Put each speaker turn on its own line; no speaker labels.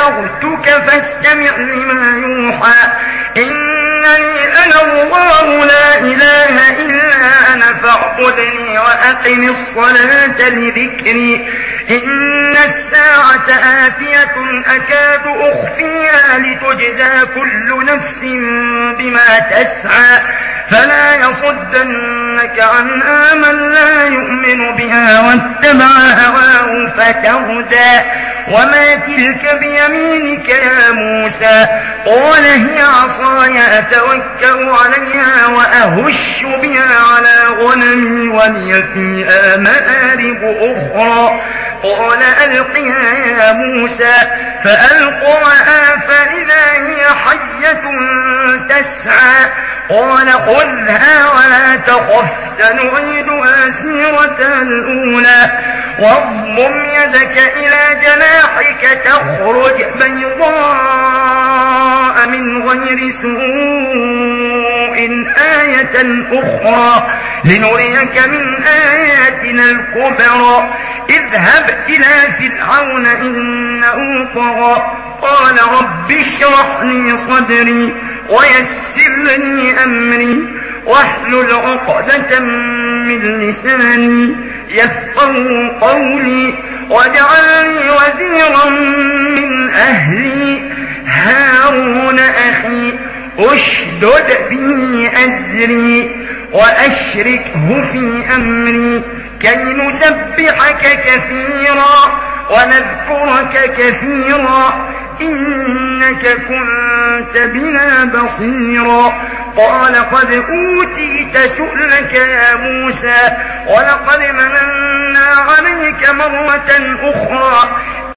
ابتغتك فاستمع لما يوحى إنني أنا الله لا إله إلا أنا فاعبدني وأقم الصلاة لذكري إن الساعة آتية أكاد أخفيها لتجزى كل نفس بما تسعى فلا يصدنك عنها من لا يؤمن بها واتبع هواه فتردى وما تلك بيمينك يا موسى قال هي عصاي أتوكل عليها وأهش بها على غنمي ولي فيها مآرب أخرى قال ألقها يا موسى فألقاها فإذا هي حية تسعى قال خذها ولا تخف سنعيدها سيرتها الأولى واضمم يدك إلى جناحك تخرج بيضاء من غير سوء آية أخرى لنريك من آياتنا الكبرى اذهب إلى فرعون إنه طغى قال رب اشرح لي صدري ويسر لي أمري واحلل عقدة من لساني يفقهوا قولي واجعل لي وزيرا من أهلي هارون أخي أشدد به أزري وأشركه في أمري كي نسبحك كثيرا ونذكرك كثيرا إنك كنت بنا بصيرا قال قد أوتيت سؤلك يا موسى ولقد مننا عليك مرة أخرى